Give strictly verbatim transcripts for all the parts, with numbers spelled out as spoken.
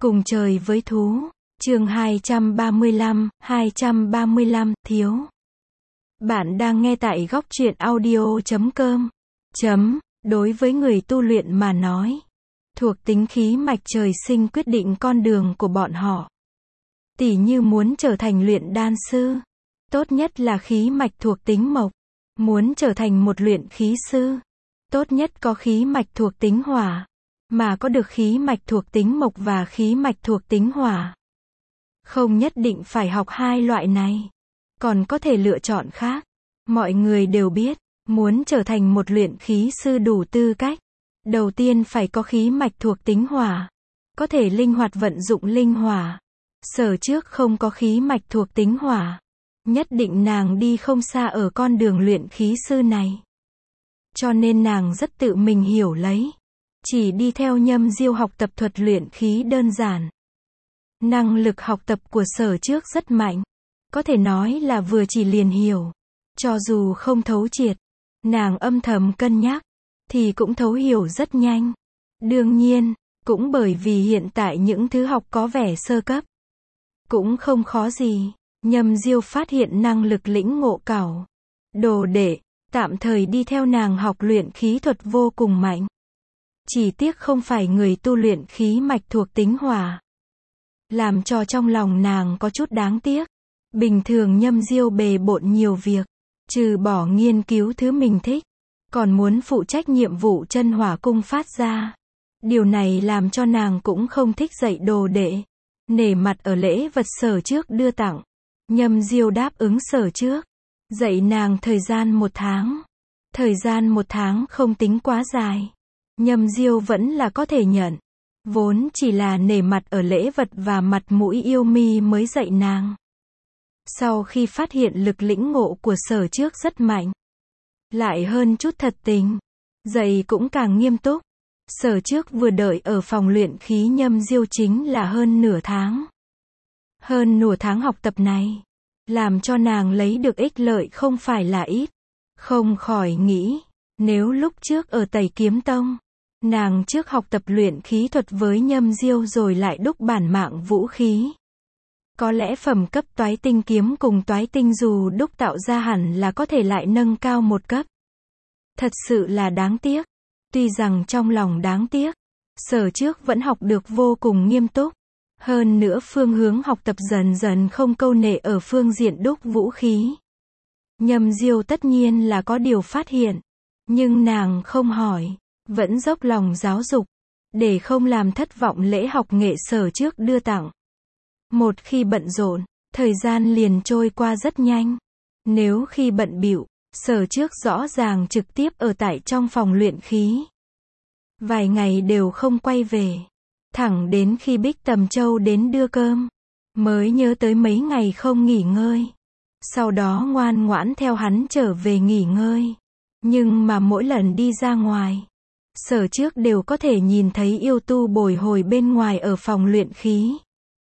Cùng trời với thú. Chương hai trăm ba mươi lăm, hai trăm ba mươi lăm, thiếu. Bạn đang nghe tại góc truyện audio chấm com. Chấm, đối với người tu luyện mà nói, thuộc tính khí mạch trời sinh quyết định con đường của bọn họ. Tỉ như muốn trở thành luyện đan sư, tốt nhất là khí mạch thuộc tính mộc. Muốn trở thành một luyện khí sư, tốt nhất có khí mạch thuộc tính hỏa. Mà có được khí mạch thuộc tính mộc và khí mạch thuộc tính hỏa. Không nhất định phải học hai loại này. Còn có thể lựa chọn khác. Mọi người đều biết, muốn trở thành một luyện khí sư đủ tư cách. Đầu tiên phải có khí mạch thuộc tính hỏa. Có thể linh hoạt vận dụng linh hỏa. Sở trước không có khí mạch thuộc tính hỏa. Nhất định nàng đi không xa ở con đường luyện khí sư này. Cho nên nàng rất tự mình hiểu lấy. Chỉ đi theo Nhâm Diêu học tập thuật luyện khí đơn giản. Năng lực học tập của sở trước rất mạnh. Có thể nói là vừa chỉ liền hiểu. Cho dù không thấu triệt, nàng âm thầm cân nhắc, thì cũng thấu hiểu rất nhanh. Đương nhiên, cũng bởi vì hiện tại những thứ học có vẻ sơ cấp. Cũng không khó gì. Nhâm Diêu phát hiện năng lực lĩnh ngộ cảo. Đồ đệ, tạm thời đi theo nàng học luyện khí thuật vô cùng mạnh. Chỉ tiếc không phải người tu luyện khí mạch thuộc tính hỏa. Làm cho trong lòng nàng có chút đáng tiếc. Bình thường Nhâm Diêu bề bộn nhiều việc. Trừ bỏ nghiên cứu thứ mình thích. Còn muốn phụ trách nhiệm vụ chân hỏa cung phát ra. Điều này làm cho nàng cũng không thích dạy đồ đệ. Nể mặt ở lễ vật sở trước đưa tặng. Nhâm Diêu đáp ứng sở trước. Dạy nàng thời gian một tháng. Thời gian một tháng không tính quá dài. Nhâm Diêu vẫn là có thể nhận. Vốn chỉ là nể mặt ở lễ vật và mặt mũi yêu mi mới dạy nàng. Sau khi phát hiện lực lĩnh ngộ của sở trước rất mạnh. Lại hơn chút thật tình. Dạy cũng càng nghiêm túc. Sở trước vừa đợi ở phòng luyện khí Nhâm Diêu chính là hơn nửa tháng. Hơn nửa tháng học tập này. Làm cho nàng lấy được ích lợi không phải là ít. Không khỏi nghĩ. Nếu lúc trước ở Tẩy Kiếm Tông. Nàng trước học tập luyện khí thuật với Nhâm Diêu rồi lại đúc bản mạng vũ khí. Có lẽ phẩm cấp toái tinh kiếm cùng toái tinh dù đúc tạo ra hẳn là có thể lại nâng cao một cấp. Thật sự là đáng tiếc. Tuy rằng trong lòng đáng tiếc, sở trước vẫn học được vô cùng nghiêm túc. Hơn nữa phương hướng học tập dần dần không câu nệ ở phương diện đúc vũ khí. Nhâm Diêu tất nhiên là có điều phát hiện. Nhưng nàng không hỏi. Vẫn dốc lòng giáo dục, để không làm thất vọng lễ học nghệ sở trước đưa tặng. Một khi bận rộn, thời gian liền trôi qua rất nhanh. Nếu khi bận bịu, sở trước rõ ràng trực tiếp ở tại trong phòng luyện khí. Vài ngày đều không quay về. Thẳng đến khi Bích Tầm Châu đến đưa cơm, mới nhớ tới mấy ngày không nghỉ ngơi. Sau đó ngoan ngoãn theo hắn trở về nghỉ ngơi. Nhưng mà mỗi lần đi ra ngoài, sở trước đều có thể nhìn thấy yêu tu bồi hồi bên ngoài ở phòng luyện khí.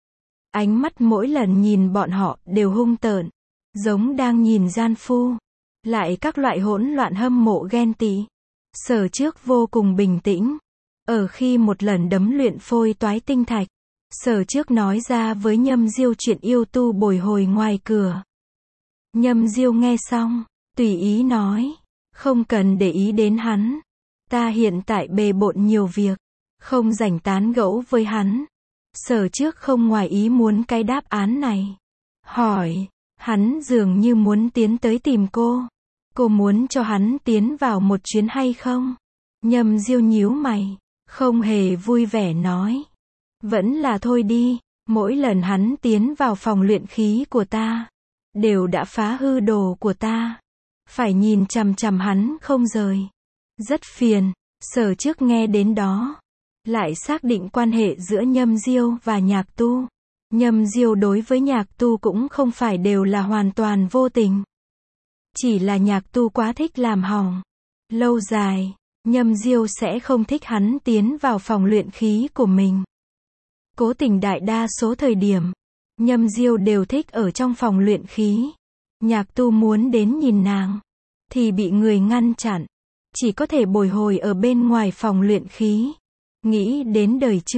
Ánh mắt mỗi lần nhìn bọn họ đều hung tợn, giống đang nhìn gian phu. Lại các loại hỗn loạn hâm mộ ghen tị. Sở trước vô cùng bình tĩnh. Ở khi một lần đấm luyện phôi toái tinh thạch, sở trước nói ra với Nhâm Diêu chuyện yêu tu bồi hồi ngoài cửa. Nhâm Diêu nghe xong, tùy ý nói, không cần để ý đến hắn. Ta hiện tại bề bộn nhiều việc, không rảnh tán gẫu với hắn. Sở trước không ngoài ý muốn cái đáp án này. Hỏi, hắn dường như muốn tiến tới tìm cô. Cô muốn cho hắn tiến vào một chuyến hay không? Nhâm Diêu nhíu mày, không hề vui vẻ nói. Vẫn là thôi đi, mỗi lần hắn tiến vào phòng luyện khí của ta, đều đã phá hư đồ của ta. Phải nhìn chằm chằm hắn không rời. Rất phiền. Sở trước nghe đến đó, lại xác định quan hệ giữa Nhâm Diêu và Nhạc Tu. Nhâm Diêu đối với Nhạc Tu cũng không phải đều là hoàn toàn vô tình. Chỉ là Nhạc Tu quá thích làm hỏng. Lâu dài, Nhâm Diêu sẽ không thích hắn tiến vào phòng luyện khí của mình. Cố tình đại đa số thời điểm, Nhâm Diêu đều thích ở trong phòng luyện khí. Nhạc Tu muốn đến nhìn nàng, thì bị người ngăn chặn. Chỉ có thể bồi hồi ở bên ngoài phòng luyện khí. Nghĩ đến đời trước,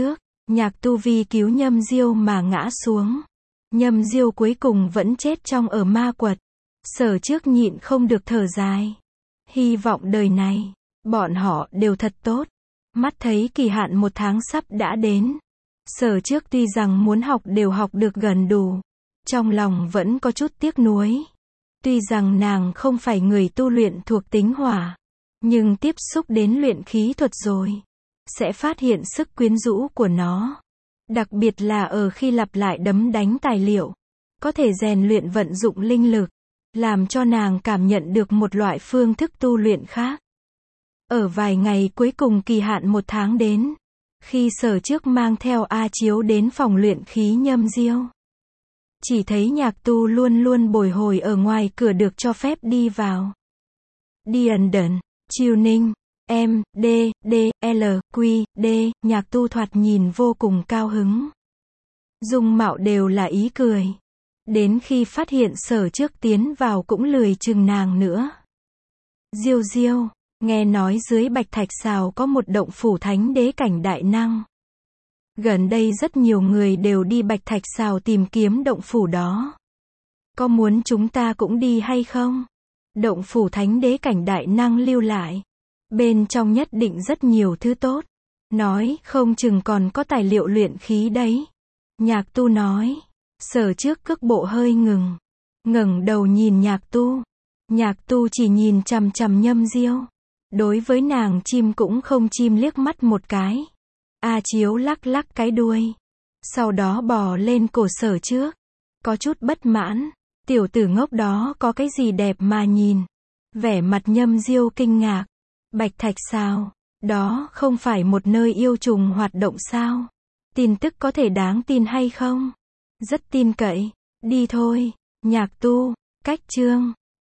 Nhạc tu vì cứu Nhâm Diêu mà ngã xuống. Nhâm Diêu cuối cùng vẫn chết trong ở ma quật. Sở Trước nhịn không được thở dài. Hy vọng đời này, bọn họ đều thật tốt. Mắt thấy kỳ hạn một tháng sắp đã đến. Sở Trước tuy rằng muốn học đều học được gần đủ. Trong lòng vẫn có chút tiếc nuối. Tuy rằng nàng không phải người tu luyện thuộc tính hỏa. Nhưng tiếp xúc đến luyện khí thuật rồi. Sẽ phát hiện sức quyến rũ của nó. Đặc biệt là ở khi lặp lại đấm đánh tài liệu. Có thể rèn luyện vận dụng linh lực. Làm cho nàng cảm nhận được một loại phương thức tu luyện khác. Ở vài ngày cuối cùng kỳ hạn một tháng đến. Khi Sở Trước mang theo A Chiếu đến phòng luyện khí Nhâm Diêu. Chỉ thấy Nhạc Tu luôn luôn bồi hồi ở ngoài cửa được cho phép đi vào. Điền Đần, Triều Ninh, M, D, D, L, Q, D, Nhạc Tu thoạt nhìn vô cùng cao hứng. Dung mạo đều là ý cười. Đến khi phát hiện Sở Trước tiến vào cũng lười chừng nàng nữa. Diêu Diêu, nghe nói dưới Bạch Thạch Sào có một động phủ thánh đế cảnh đại năng. Gần đây rất nhiều người đều đi Bạch Thạch Sào tìm kiếm động phủ đó. Có muốn chúng ta cũng đi hay không? Động phủ thánh đế cảnh đại năng lưu lại. Bên trong nhất định rất nhiều thứ tốt. Nói không chừng còn có tài liệu luyện khí đấy. Nhạc Tu nói. Sở Trước cước bộ hơi ngừng. Ngẩng đầu nhìn Nhạc Tu. Nhạc Tu chỉ nhìn chằm chằm Nhâm Diêu. Đối với nàng chim cũng không chim liếc mắt một cái. A Chiếu lắc lắc cái đuôi. Sau đó bò lên cổ Sở Trước. Có chút bất mãn. Tiểu tử ngốc đó có cái gì đẹp mà nhìn. Vẻ mặt Nhâm Diêu kinh ngạc. Bạch Thạch Sào. Đó không phải một nơi yêu trùng hoạt động sao? Tin tức có thể đáng tin hay không? Rất tin cậy. Đi thôi. Nhạc Tu. Cách chương.